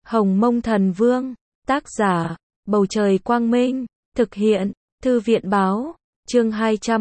Hồng Mông Thần Vương, tác giả, Bầu Trời Quang Minh, thực hiện, Thư viện Báo, chương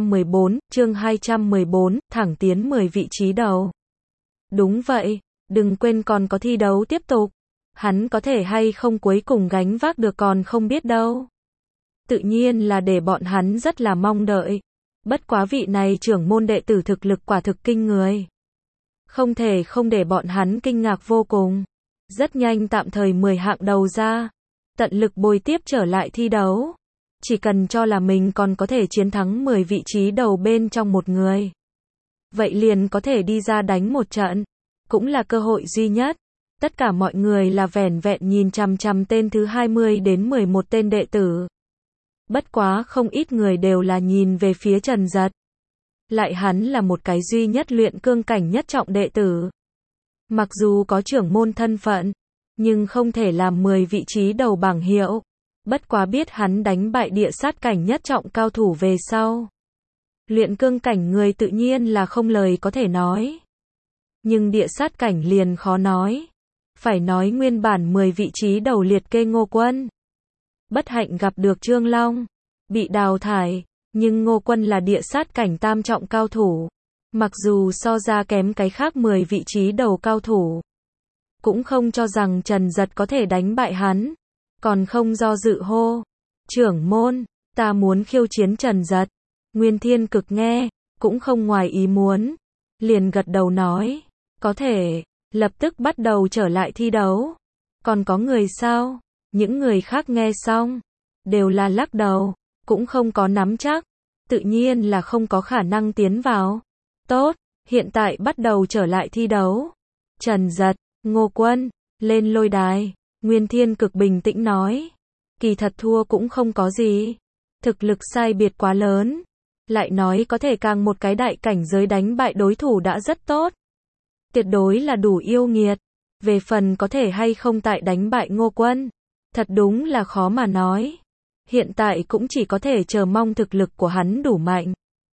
214, thẳng tiến 10 vị trí đầu. Đúng vậy, đừng quên còn có thi đấu tiếp tục. Hắn có thể hay không cuối cùng gánh vác được còn không biết đâu. Tự nhiên là để bọn hắn rất là mong đợi. Bất quá vị này trưởng môn đệ tử thực lực quả thực kinh người. Không thể không để bọn hắn kinh ngạc vô cùng. Rất nhanh tạm thời 10 hạng đầu ra. Tận lực bồi tiếp trở lại thi đấu. Chỉ cần cho là mình còn có thể chiến thắng 10 vị trí đầu bên trong một người. Vậy liền có thể đi ra đánh một trận. Cũng là cơ hội duy nhất. Tất cả mọi người là vẻn vẹn nhìn chằm chằm tên thứ 20 đến 11 tên đệ tử. Bất quá không ít người đều là nhìn về phía Trần Dật. Lại hắn là một cái duy nhất luyện cương cảnh nhất trọng đệ tử. Mặc dù có trưởng môn thân phận, nhưng không thể làm 10 vị trí đầu bảng hiệu. Bất quá biết hắn đánh bại địa sát cảnh nhất trọng cao thủ về sau. Luyện cương cảnh người tự nhiên là không lời có thể nói. Nhưng địa sát cảnh liền khó nói. Phải nói nguyên bản 10 vị trí đầu liệt kê Ngô Quân. Bất hạnh gặp được Trương Long, bị đào thải, nhưng Ngô Quân là địa sát cảnh tam trọng cao thủ. Mặc dù so ra kém cái khác 10 vị trí đầu cao thủ. Cũng không cho rằng Trần Dật có thể đánh bại hắn. Còn không do dự hô. Trưởng môn, ta muốn khiêu chiến Trần Dật. Nguyên Thiên Cực nghe, cũng không ngoài ý muốn. Liền gật đầu nói, có thể, lập tức bắt đầu trở lại thi đấu. Còn có người sao? Những người khác nghe xong, đều là lắc đầu, cũng không có nắm chắc. Tự nhiên là không có khả năng tiến vào. Tốt, hiện tại bắt đầu trở lại thi đấu. Trần Dật, Ngô Quân, lên lôi đài. Nguyên Thiên Cực bình tĩnh nói. Kỳ thật thua cũng không có gì. Thực lực sai biệt quá lớn. Lại nói có thể càng một cái đại cảnh giới đánh bại đối thủ đã rất tốt. Tuyệt đối là đủ yêu nghiệt. Về phần có thể hay không tại đánh bại Ngô Quân. Thật đúng là khó mà nói. Hiện tại cũng chỉ có thể chờ mong thực lực của hắn đủ mạnh.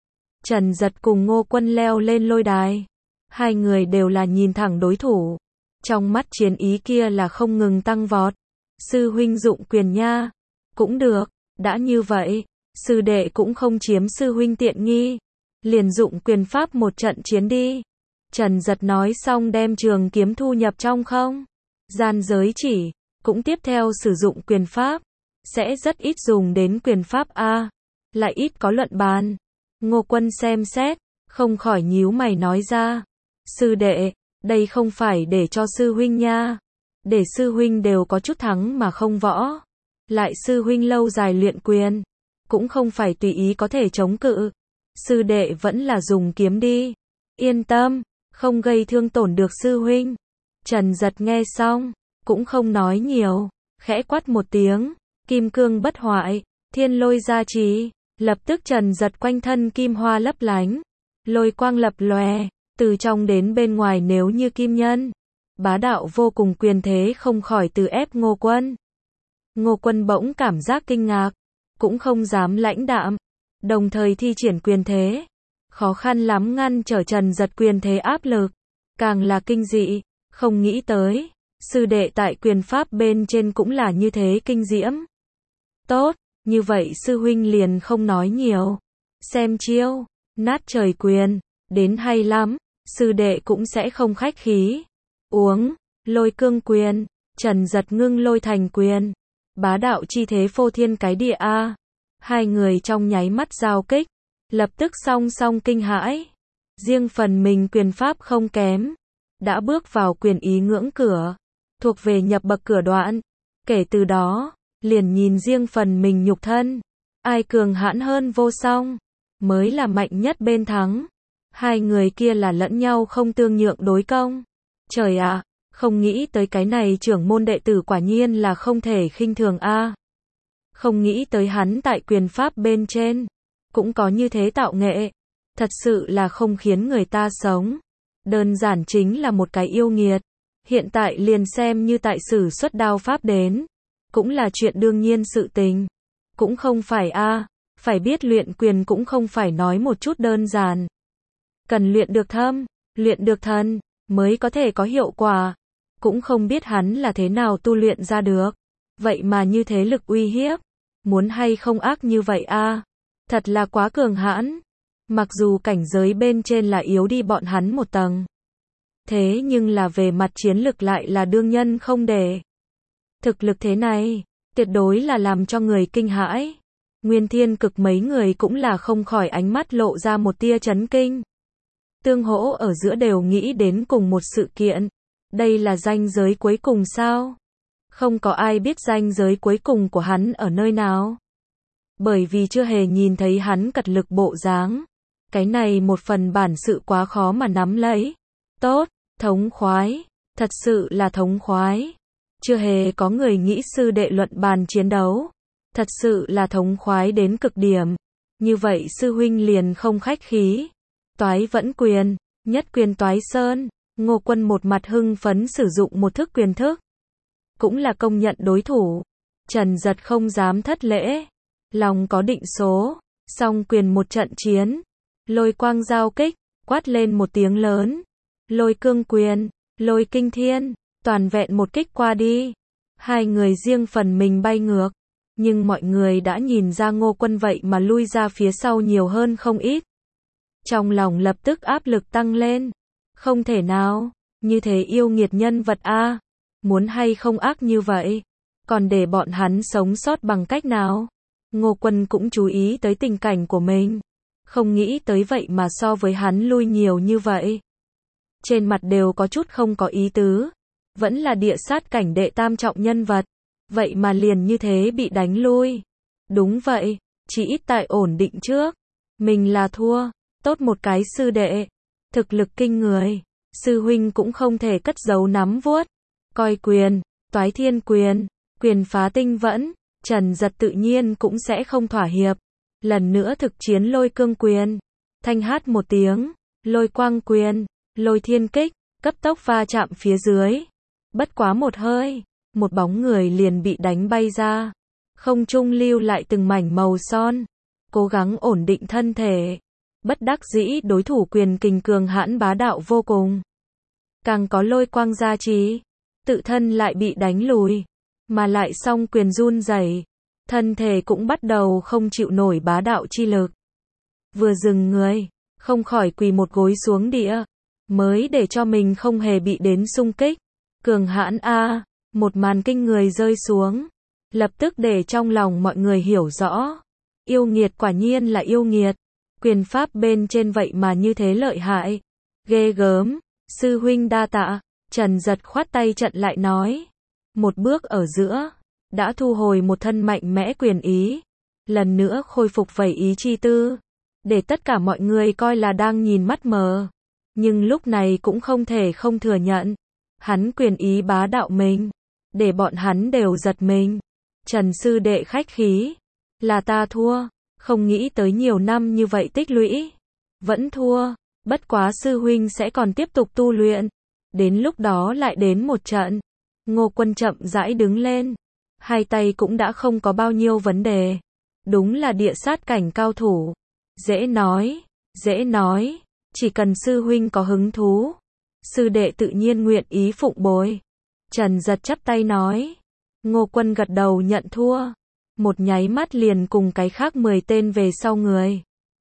Trần Dật cùng Ngô Quân leo lên lôi đài. Hai người đều là nhìn thẳng đối thủ. Trong mắt chiến ý kia là không ngừng tăng vọt. Sư huynh dụng quyền nha. Cũng được, đã như vậy, sư đệ cũng không chiếm sư huynh tiện nghi. Liền dụng quyền pháp một trận chiến đi. Trần Dật nói xong đem trường kiếm thu nhập trong không gian giới chỉ. Cũng tiếp theo sử dụng quyền pháp. Sẽ rất ít dùng đến quyền pháp A. Lại ít có luận bàn. Ngô Quân xem xét. Không khỏi nhíu mày nói ra. Sư đệ, đây không phải để cho sư huynh nha. Để sư huynh đều có chút thắng mà không võ. Lại sư huynh lâu dài luyện quyền. Cũng không phải tùy ý có thể chống cự. Sư đệ vẫn là dùng kiếm đi. Yên tâm, không gây thương tổn được sư huynh. Trần Dật nghe xong. Cũng không nói nhiều. Khẽ quát một tiếng. Kim cương bất hoại. Thiên lôi gia trì. Lập tức Trần Dật quanh thân kim hoa lấp lánh. Lôi quang lập lòe. Từ trong đến bên ngoài nếu như kim nhân. Bá đạo vô cùng quyền thế không khỏi từ ép Ngô Quân. Ngô Quân bỗng cảm giác kinh ngạc. Cũng không dám lãnh đạm. Đồng thời thi triển quyền thế. Khó khăn lắm ngăn trở Trần Dật quyền thế áp lực. Càng là kinh dị. Không nghĩ tới. Sư đệ tại quyền pháp bên trên cũng là như thế kinh diễm. Tốt, như vậy sư huynh liền không nói nhiều. Xem chiêu. Nát trời quyền. Đến hay lắm. Sư đệ cũng sẽ không khách khí. Uống. Lôi cương quyền. Trần Dật ngưng lôi thành quyền. Bá đạo chi thế phô thiên cái địa A. Hai người trong nháy mắt giao kích. Lập tức song song kinh hãi. Riêng phần mình quyền pháp không kém. Đã bước vào quyền ý ngưỡng cửa. Thuộc về nhập bậc cửa đoạn. Kể từ đó, liền nhìn riêng phần mình nhục thân. Ai cường hãn hơn vô song. Mới là mạnh nhất bên thắng. Hai người kia là lẫn nhau không tương nhượng đối công. Trời ạ, không nghĩ tới cái này trưởng môn đệ tử quả nhiên là không thể khinh thường a. Không nghĩ tới hắn tại quyền pháp bên trên. Cũng có như thế tạo nghệ. Thật sự là không khiến người ta sống. Đơn giản chính là một cái yêu nghiệt. Hiện tại liền xem như tại sử xuất đao pháp đến. Cũng là chuyện đương nhiên sự tình. Cũng không phải a. Phải biết luyện quyền cũng không phải nói một chút đơn giản. Cần luyện được thâm, luyện được thần, mới có thể có hiệu quả. cũng không biết hắn là thế nào tu luyện ra được. Vậy mà như thế lực uy hiếp, muốn hay không ác như vậy a, thật là quá cường hãn. Mặc dù cảnh giới bên trên là yếu đi bọn hắn một tầng, thế nhưng là về mặt chiến lực lại là đương nhân không để. Thực lực thế này, tuyệt đối là làm cho người kinh hãi. Nguyên Thiên Cực mấy người cũng là không khỏi ánh mắt lộ ra một tia chấn kinh. Tương hỗ ở giữa đều nghĩ đến cùng một sự kiện. Đây là ranh giới cuối cùng sao? Không có ai biết ranh giới cuối cùng của hắn ở nơi nào. Bởi vì chưa hề nhìn thấy hắn cật lực bộ dáng. Cái này một phần bản sự quá khó mà nắm lấy. Tốt, thống khoái, thật sự là thống khoái. Chưa hề có người nghĩ sư đệ luận bàn chiến đấu. Thật sự là thống khoái đến cực điểm. Như vậy sư huynh liền không khách khí. Toái vẫn quyền, nhất quyền toái sơn. Ngô Quân một mặt hưng phấn sử dụng một thức quyền thức. Cũng là công nhận đối thủ. Trần Giật không dám thất lễ. Lòng có định số. Song quyền một trận chiến. Lôi quang giao kích, quát lên một tiếng lớn. Lôi cương quyền, lôi kinh thiên, toàn vẹn một kích qua đi. Hai người riêng phần mình bay ngược. Nhưng mọi người đã nhìn ra Ngô Quân vậy mà lui ra phía sau nhiều hơn không ít. Trong lòng lập tức áp lực tăng lên. Không thể nào, như thế yêu nghiệt nhân vật a, muốn hay không ác như vậy, còn để bọn hắn sống sót bằng cách nào? Ngô Quân cũng chú ý tới tình cảnh của mình, không nghĩ tới vậy mà so với hắn lui nhiều như vậy. Trên mặt đều có chút không có ý tứ, vẫn là địa sát cảnh đệ tam trọng nhân vật, vậy mà liền như thế bị đánh lui. Đúng vậy, chỉ ít tại ổn định trước, mình là thua, tốt một cái sư đệ, thực lực kinh người, sư huynh cũng không thể cất giấu nắm vuốt, coi quyền, toái thiên quyền, quyền phá tinh vẫn, Trần Giật tự nhiên cũng sẽ không thỏa hiệp, lần nữa thực chiến lôi cương quyền, thanh hát một tiếng, lôi quang quyền, lôi thiên kích, cấp tốc va chạm phía dưới, bất quá một hơi, một bóng người liền bị đánh bay ra, không trung lưu lại từng mảnh màu son, cố gắng ổn định thân thể. Bất đắc dĩ đối thủ quyền kình cường hãn bá đạo vô cùng. Càng có lôi quang gia trì, tự thân lại bị đánh lùi, mà lại song quyền run rẩy, thân thể cũng bắt đầu không chịu nổi bá đạo chi lực. Vừa dừng người, không khỏi quỳ một gối xuống địa, mới để cho mình không hề bị đến xung kích. Cường hãn a, một màn kinh người rơi xuống, lập tức để trong lòng mọi người hiểu rõ. Yêu nghiệt quả nhiên là yêu nghiệt. Quyền pháp bên trên vậy mà như thế lợi hại. Ghê gớm, sư huynh đa tạ. Trần Giật khoát tay trận lại nói. Một bước ở giữa, đã thu hồi một thân mạnh mẽ quyền ý. Lần nữa khôi phục vẩy ý chi tư. Để tất cả mọi người coi là đang nhìn mắt mờ. Nhưng lúc này cũng không thể không thừa nhận. Hắn quyền ý bá đạo mình. Để bọn hắn đều giật mình. Trần sư đệ khách khí. Là ta thua. Không nghĩ tới nhiều năm như vậy tích lũy. Vẫn thua. Bất quá sư huynh sẽ còn tiếp tục tu luyện. Đến lúc đó lại đến một trận. Ngô Quân chậm rãi đứng lên. Hai tay cũng đã không có bao nhiêu vấn đề. Đúng là địa sát cảnh cao thủ. Dễ nói. Dễ nói. Chỉ cần sư huynh có hứng thú. Sư đệ tự nhiên nguyện ý phụng bồi. Trần Giật chắp tay nói. Ngô Quân gật đầu nhận thua. Một nháy mắt liền cùng cái khác 10 tên về sau người.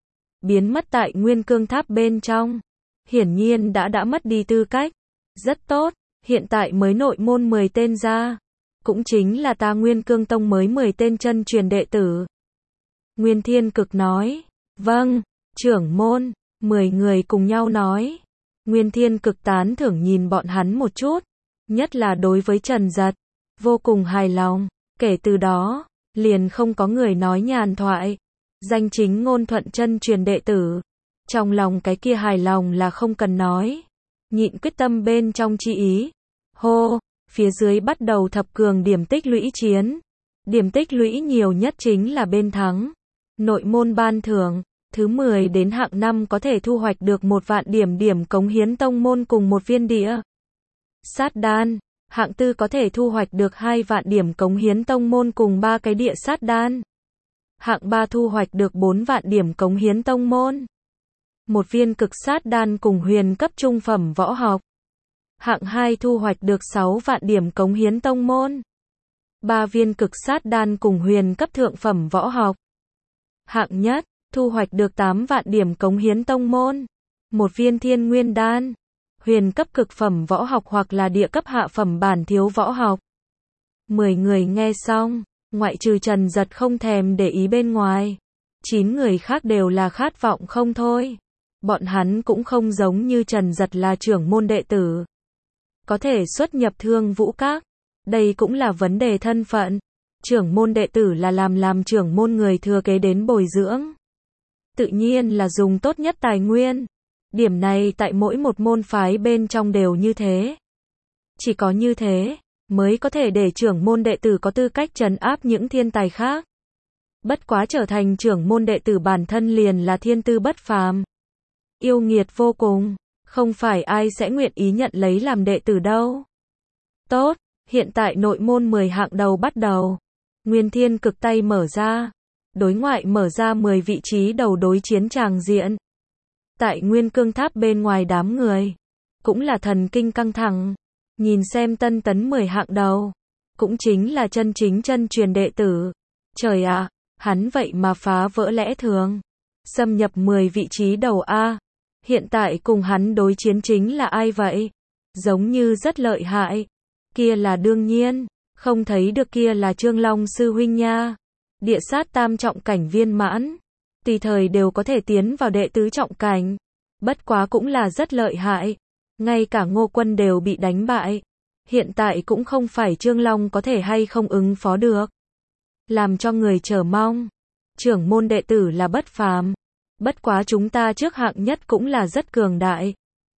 Biến mất tại Nguyên Cương Tháp bên trong. Hiển nhiên đã mất đi tư cách. Rất tốt, hiện tại mới nội môn 10 tên ra. Cũng chính là ta Nguyên Cương Tông mới 10 tên chân truyền đệ tử. Nguyên Thiên Cực nói. Vâng, trưởng môn. 10 người cùng nhau nói. Nguyên Thiên Cực tán thưởng nhìn bọn hắn một chút. Nhất là đối với Trần Giật. Vô cùng hài lòng. Kể từ đó, liền không có người nói nhàn thoại. Danh chính ngôn thuận chân truyền đệ tử. Trong lòng cái kia hài lòng là không cần nói. Nhịn quyết tâm bên trong chi ý. Hô, phía dưới bắt đầu thập cường điểm tích lũy chiến. Điểm tích lũy nhiều nhất chính là bên thắng. Nội môn ban thưởng, thứ 10 đến hạng 5 có thể thu hoạch được 1 vạn điểm cống hiến tông môn cùng 1 viên địa sát đan. Hạng 4 có thể thu hoạch được 2 vạn điểm cống hiến tông môn cùng 3 cái địa sát đan. Hạng 3 thu hoạch được 4 vạn điểm cống hiến tông môn. 1 viên cực sát đan cùng huyền cấp trung phẩm võ học. Hạng 2 thu hoạch được 6 vạn điểm cống hiến tông môn. 3 viên cực sát đan cùng huyền cấp thượng phẩm võ học. Hạng nhất, thu hoạch được 8 vạn điểm cống hiến tông môn. 1 viên thiên nguyên đan. Huyền cấp cực phẩm võ học hoặc là địa cấp hạ phẩm bản thiếu võ học. 10 người nghe xong, ngoại trừ Trần Giật không thèm để ý bên ngoài. 9 người khác đều là khát vọng không thôi. Bọn hắn cũng không giống như Trần Giật là trưởng môn đệ tử. Có thể xuất nhập Thương Vũ Các. Đây cũng là vấn đề thân phận. Trưởng môn đệ tử là làm trưởng môn người thừa kế đến bồi dưỡng. Tự nhiên là dùng tốt nhất tài nguyên. Điểm này tại mỗi một môn phái bên trong đều như thế. Chỉ có như thế, mới có thể để trưởng môn đệ tử có tư cách trấn áp những thiên tài khác. Bất quá trở thành trưởng môn đệ tử bản thân liền là thiên tư bất phàm. Yêu nghiệt vô cùng, không phải ai sẽ nguyện ý nhận lấy làm đệ tử đâu. Tốt, hiện tại nội môn 10 hạng đầu bắt đầu. Nguyên Thiên Cực tay mở ra. Đối ngoại mở ra 10 vị trí đầu đối chiến tràng diện. Tại Nguyên Cương Tháp bên ngoài đám người, cũng là thần kinh căng thẳng. Nhìn xem tân tấn 10 hạng đầu, cũng chính là chân chính chân truyền đệ tử. Trời ạ, hắn vậy mà phá vỡ lẽ thường. Xâm nhập 10 vị trí đầu A. Hiện tại cùng hắn đối chiến chính là ai vậy? Giống như rất lợi hại. Kia là đương nhiên, không thấy được kia là Trương Long sư huynh nha. Địa sát tam trọng cảnh viên mãn. Tùy thời đều có thể tiến vào đệ tứ trọng cảnh. Bất quá cũng là rất lợi hại. Ngay cả Ngô Quân đều bị đánh bại. Hiện tại cũng không phải Trương Long có thể hay không ứng phó được. Làm cho người chờ mong. Trưởng môn đệ tử là bất phàm. Bất quá chúng ta trước hạng nhất cũng là rất cường đại.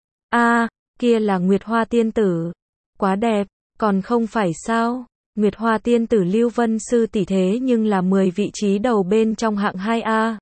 Kia là Nguyệt Hoa tiên tử. Quá đẹp, còn không phải sao? Nguyệt Hoa tiên tử Lưu Vân sư tỷ thế nhưng là 10 vị trí đầu bên trong hạng 2A.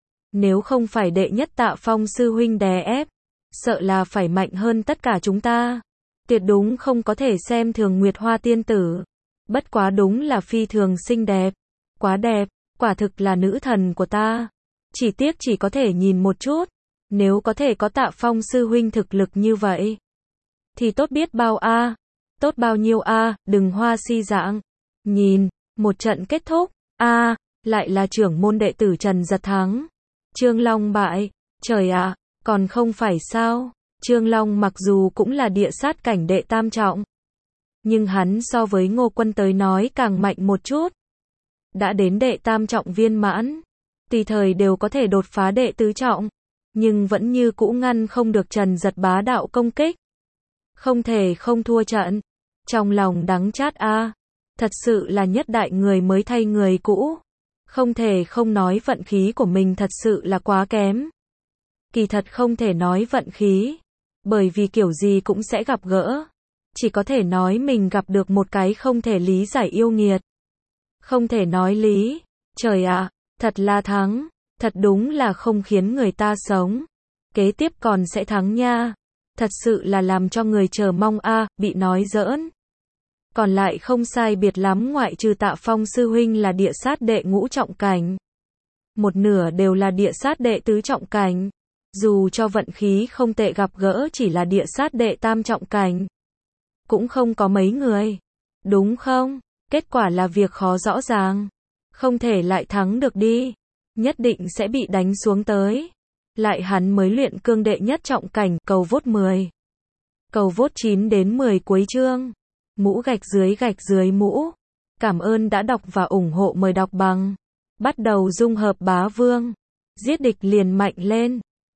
Nếu không phải đệ nhất Tạ Phong sư huynh đè ép, sợ là phải mạnh hơn tất cả chúng ta. Tuyệt đúng không có thể xem thường Nguyệt Hoa tiên tử. Bất quá đúng là phi thường xinh đẹp. Quá đẹp, quả thực là nữ thần của ta. Chỉ tiếc chỉ có thể nhìn một chút. Nếu có thể có Tạ Phong sư huynh thực lực như vậy, thì tốt biết bao A. Tốt bao nhiêu A, đừng hoa si dạng. Nhìn, một trận kết thúc. Lại là trưởng môn đệ tử Trần Giật thắng. Trương Long bại. Trời ạ, còn không phải sao? Trương Long mặc dù cũng là địa sát cảnh đệ tam trọng, nhưng hắn so với Ngô Quân tới nói càng mạnh một chút. Đã đến đệ tam trọng viên mãn, tùy thời đều có thể đột phá đệ tứ trọng, nhưng vẫn như cũ ngăn không được Trần Giật bá đạo công kích. Không thể không thua trận. Trong lòng đắng chát A. Thật sự là nhất đại người mới thay người cũ. Không thể không nói vận khí của mình thật sự là quá kém. Kỳ thật không thể nói vận khí, bởi vì kiểu gì cũng sẽ gặp gỡ. Chỉ có thể nói mình gặp được một cái không thể lý giải yêu nghiệt. Không thể nói lý. Trời ạ, thật là thắng. Thật đúng là không khiến người ta sống. Kế tiếp còn sẽ thắng nha. Thật sự là làm cho người chờ mong A. Bị nói giỡn. Còn lại không sai biệt lắm, ngoại trừ Tạ Phong sư huynh là địa sát đệ ngũ trọng cảnh. Một nửa đều là địa sát đệ tứ trọng cảnh. Dù cho vận khí không tệ gặp gỡ chỉ là địa sát đệ tam trọng cảnh, cũng không có mấy người. Đúng không? Kết quả là việc khó rõ ràng. Không thể lại thắng được đi. Nhất định sẽ bị đánh xuống tới. Lại hắn mới luyện cương đệ nhất trọng cảnh, cầu vốt 10. Cầu vốt 9 đến 10 cuối chương. Mũ gạch dưới mũ. Cảm ơn đã đọc và ủng hộ, mời đọc bằng. Bắt đầu dung hợp bá vương. Giết địch liền mạnh lên.